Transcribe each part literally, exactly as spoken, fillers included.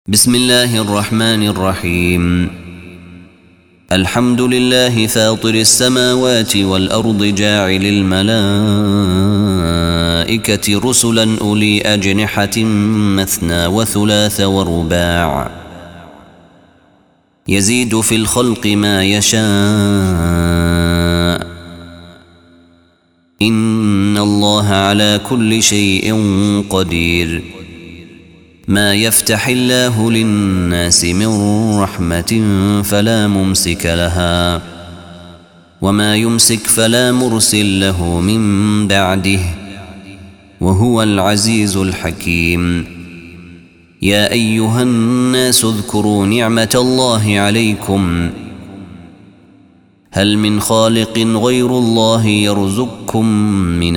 بسم الله الرحمن الرحيم. الحمد لله فاطر السماوات والأرض جاعل الملائكة رسلا أولي أجنحة مثنى وثلاث ورباع يزيد في الخلق ما يشاء إن الله على كل شيء قدير. ما يفتح الله للناس من رحمة فلا ممسك لها وما يمسك فلا مرسل له من بعده وهو العزيز الحكيم. يا أيها الناس اذكروا نعمة الله عليكم هل من خالق غير الله يرزقكم من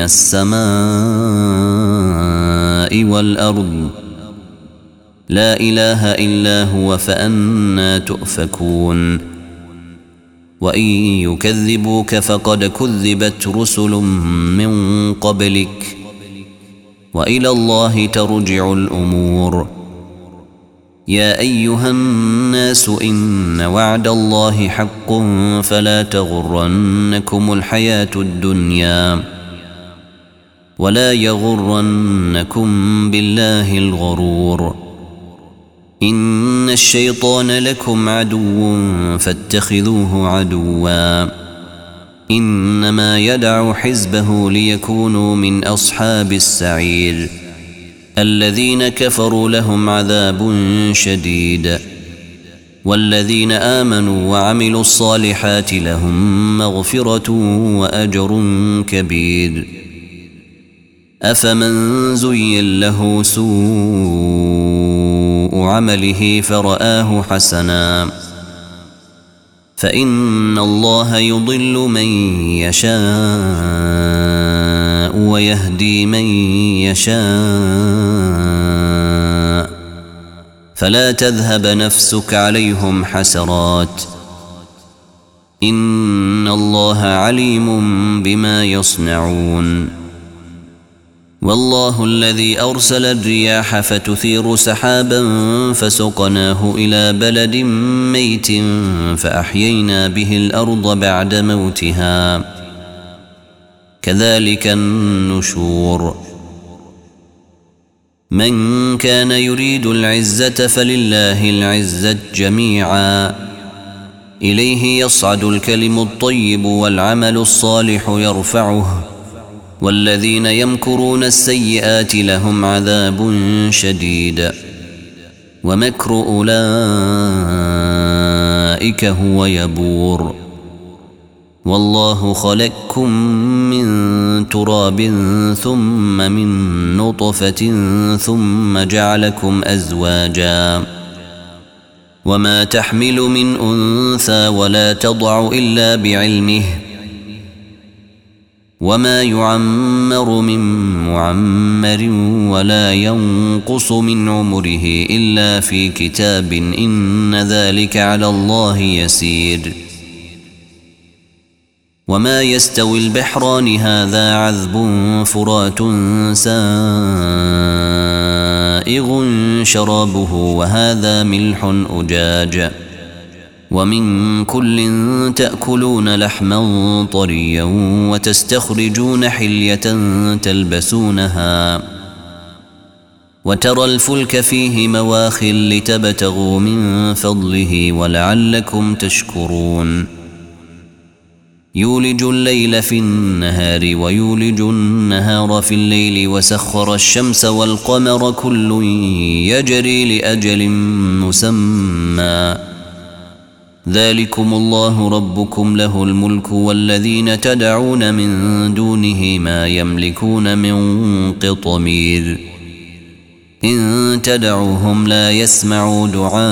السماء والأرض لا إله إلا هو فأنى تؤفكون. وإن يكذبوك فقد كذبت رسل من قبلك وإلى الله ترجع الأمور. يا أيها الناس إن وعد الله حق فلا تغرنكم الحياة الدنيا ولا يغرنكم بالله الغرور. إن الشيطان لكم عدو فاتخذوه عدوا إنما يدعو حزبه ليكونوا من أصحاب السعير. الذين كفروا لهم عذاب شديد والذين آمنوا وعملوا الصالحات لهم مغفرة وأجر كبير. أفمن زين له سوء عمله فرآه حسنا فإن الله يضل من يشاء ويهدي من يشاء فلا تذهب نفسك عليهم حسرات إن الله عليم بما يصنعون. والله الذي أرسل الرياح فتثير سحابا فسقناه إلى بلد ميت فأحيينا به الأرض بعد موتها كذلك النشور. من كان يريد العزة فلله العزة جميعا إليه يصعد الكلم الطيب والعمل الصالح يرفعه والذين يمكرون السيئات لهم عذاب شديد ومكر أولئك هو يبور. والله خلقكم من تراب ثم من نطفة ثم جعلكم أزواجا وما تحمل من أنثى ولا تضع إلا بعلمه وما يعمر من معمر ولا ينقص من عمره إلا في كتاب إن ذلك على الله يسير. وما يستوي البحران هذا عذب فرات سائغ شرابه وهذا ملح أجاج ومن كل تأكلون لحما طريا وتستخرجون حلية تلبسونها وترى الفلك فيه مواخر لتبتغوا من فضله ولعلكم تشكرون. يولج الليل في النهار ويولج النهار في الليل وسخر الشمس والقمر كل يجري لأجل مسمى ذلكم الله ربكم له الملك والذين تدعون من دونه ما يملكون من قطمير. إن تدعوهم لا يسمعوا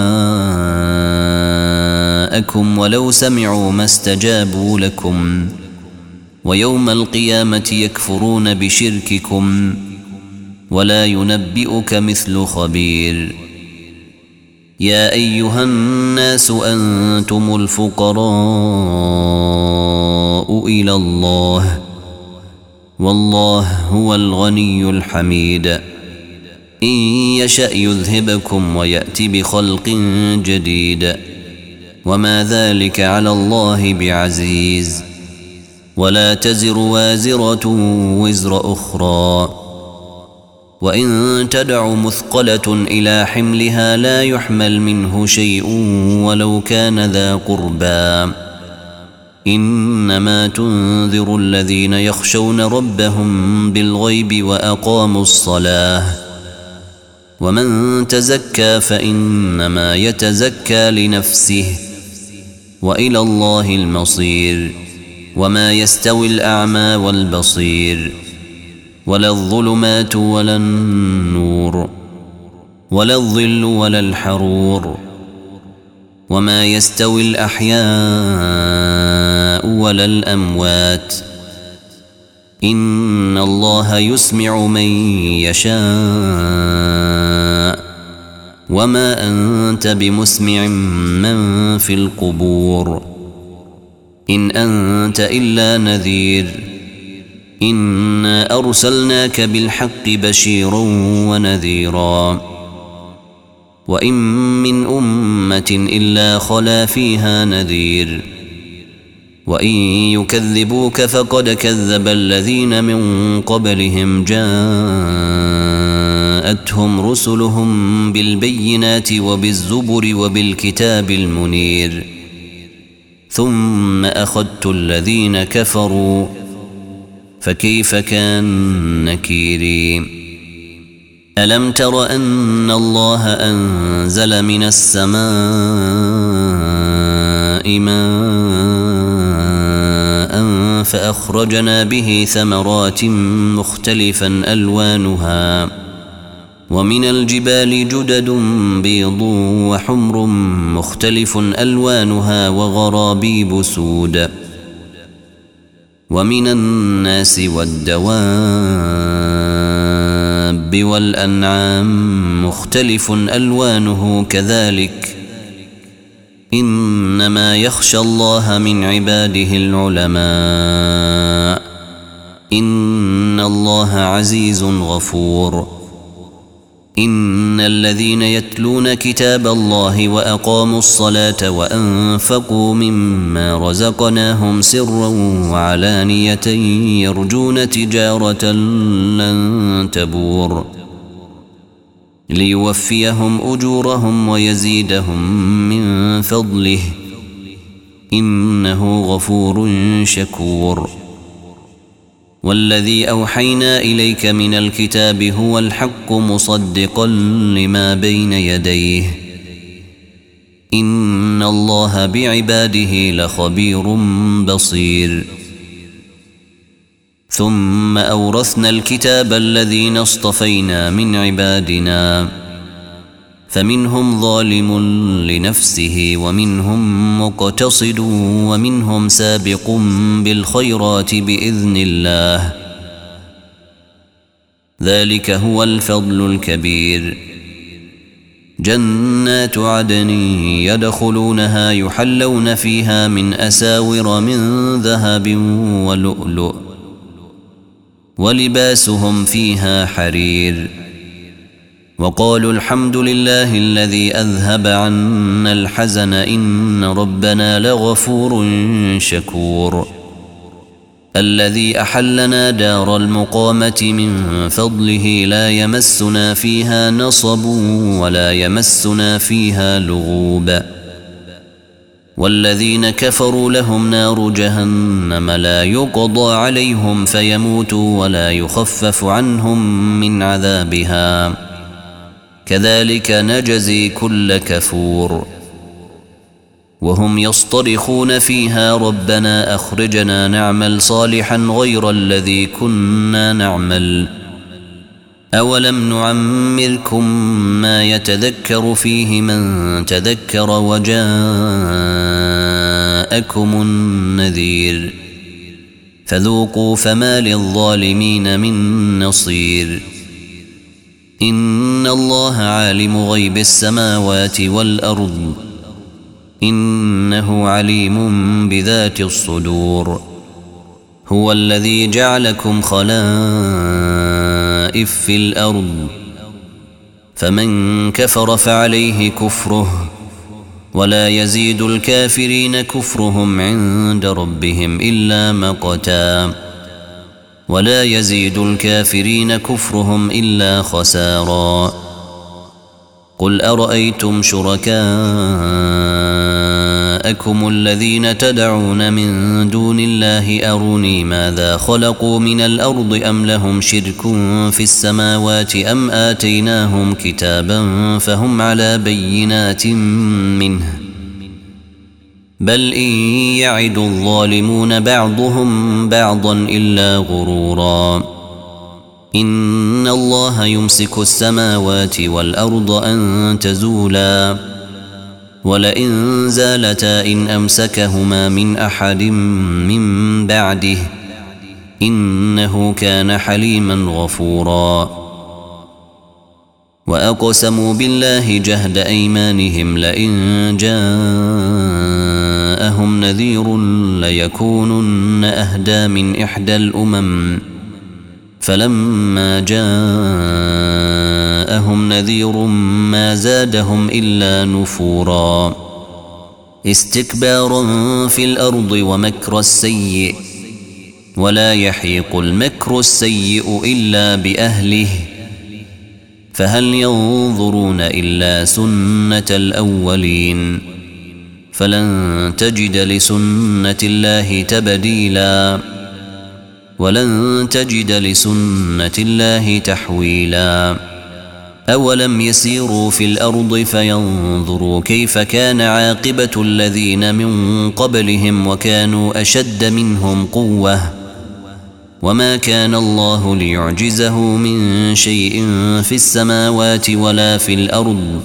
دعاءكم ولو سمعوا ما استجابوا لكم ويوم القيامة يكفرون بشرككم ولا ينبئك مثل خبير. يا أيها الناس أنتم الفقراء إلى الله والله هو الغني الحميد. إن يشأ يذهبكم ويأتي بخلق جديد وما ذلك على الله بعزيز ولا تزر وازرة وزر أخرى وإن تدع مثقلة إلى حملها لا يحمل منه شيء ولو كان ذا قربى إنما تنذر الذين يخشون ربهم بالغيب وأقاموا الصلاة ومن تزكى فإنما يتزكى لنفسه وإلى الله المصير وما يستوي الأعمى والبصير ولا الظلمات ولا النور ولا الظل ولا الحرور وما يستوي الأحياء ولا الأموات إن الله يسمع من يشاء وما أنت بمسمع من في القبور إن أنت إلا نذير إنا أرسلناك بالحق بشيرا ونذيرا وإن من أمة إلا خلا فيها نذير وإن يكذبوك فقد كذب الذين من قبلهم جاءتهم رسلهم بالبينات وبالزبر وبالكتاب المنير ثم أخذت الذين كفروا فكيف كان نكيري ألم تر أن الله أنزل من السماء ماء فأخرجنا به ثمرات مختلفا ألوانها ومن الجبال جدد بيض وحمر مختلف ألوانها وغرابيب سود ومن الناس والدواب والأنعام مختلف ألوانه كذلك إنما يخشى الله من عباده العلماء إن الله عزيز غفور إن الذين يتلون كتاب الله وأقاموا الصلاة وأنفقوا مما رزقناهم سرا وعلانية يرجون تجارة لن تبور ليوفيهم أجورهم ويزيدهم من فضله إنه غفور شكور والذي أوحينا إليك من الكتاب هو الحق مصدقا لما بين يديه إن الله بعباده لخبير بصير ثم أورثنا الكتاب الذين اصطفينا من عبادنا فمنهم ظالم لنفسه ومنهم مقتصد ومنهم سابق بالخيرات بإذن الله ذلك هو الفضل الكبير جنات عدن يدخلونها يحلون فيها من أساور من ذهب ولؤلؤ ولباسهم فيها حرير وقالوا الحمد لله الذي أذهب عنا الحزن إن ربنا لغفور شكور الذي أحلنا دار المقامة من فضله لا يمسنا فيها نصب ولا يمسنا فيها لغوب والذين كفروا لهم نار جهنم لا يقضى عليهم فيموتوا ولا يخفف عنهم من عذابها كذلك نجزي كل كفور وهم يصطرخون فيها ربنا أخرجنا نعمل صالحا غير الذي كنا نعمل أولم نعمركم ما يتذكر فيه من تذكر وجاءكم النذير فذوقوا فما للظالمين من نصير إن الله عالم غيب السماوات والأرض إنه عليم بذات الصدور هو الذي جعلكم خلائف في الأرض فمن كفر فعليه كفره ولا يزيد الكافرين كفرهم عند ربهم إلا مقتا ولا يزيد الكافرين كفرهم إلا خسارا قل أرأيتم شركاءكم الذين تدعون من دون الله أروني ماذا خلقوا من الأرض أم لهم شرك في السماوات أم آتيناهم كتابا فهم على بينات منه بل إن يعد الظالمون بعضهم بعضا إلا غرورا إن الله يمسك السماوات والأرض أن تزولا ولئن زالتا إن أمسكهما من أحد من بعده إنه كان حليما غفورا وأقسموا بالله جهد أيمانهم لئن جاءهم نذير ليكونن أهدى من إحدى الأمم فلما جاءهم نذير ما زادهم إلا نفورا استكبارا في الأرض ومكر السيء ولا يحيق المكر السيء إلا بأهله فهل ينظرون إلا سنة الأولين فلن تجد لسنة الله تبديلا ولن تجد لسنة الله تحويلا أولم يسيروا في الأرض فينظروا كيف كان عاقبة الذين من قبلهم وكانوا أشد منهم قوة وما كان الله ليعجزه من شيء في السماوات ولا في الأرض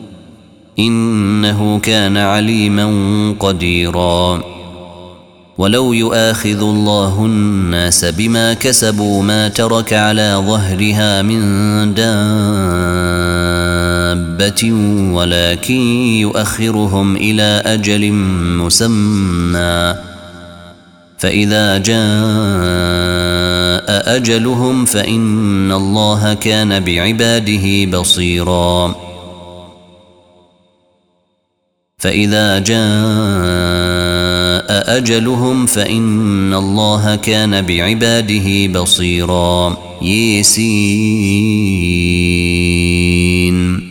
إنه كان عليما قديرا ولو يؤاخذ الله الناس بما كسبوا ما ترك على ظهرها من دابة ولكن يؤخرهم إلى أجل مسمى فإذا جاء أجلهم فإن الله كان بعباده بصيرا فإذا جاء أجلهم فإن الله كان بعباده بصيرا ياسين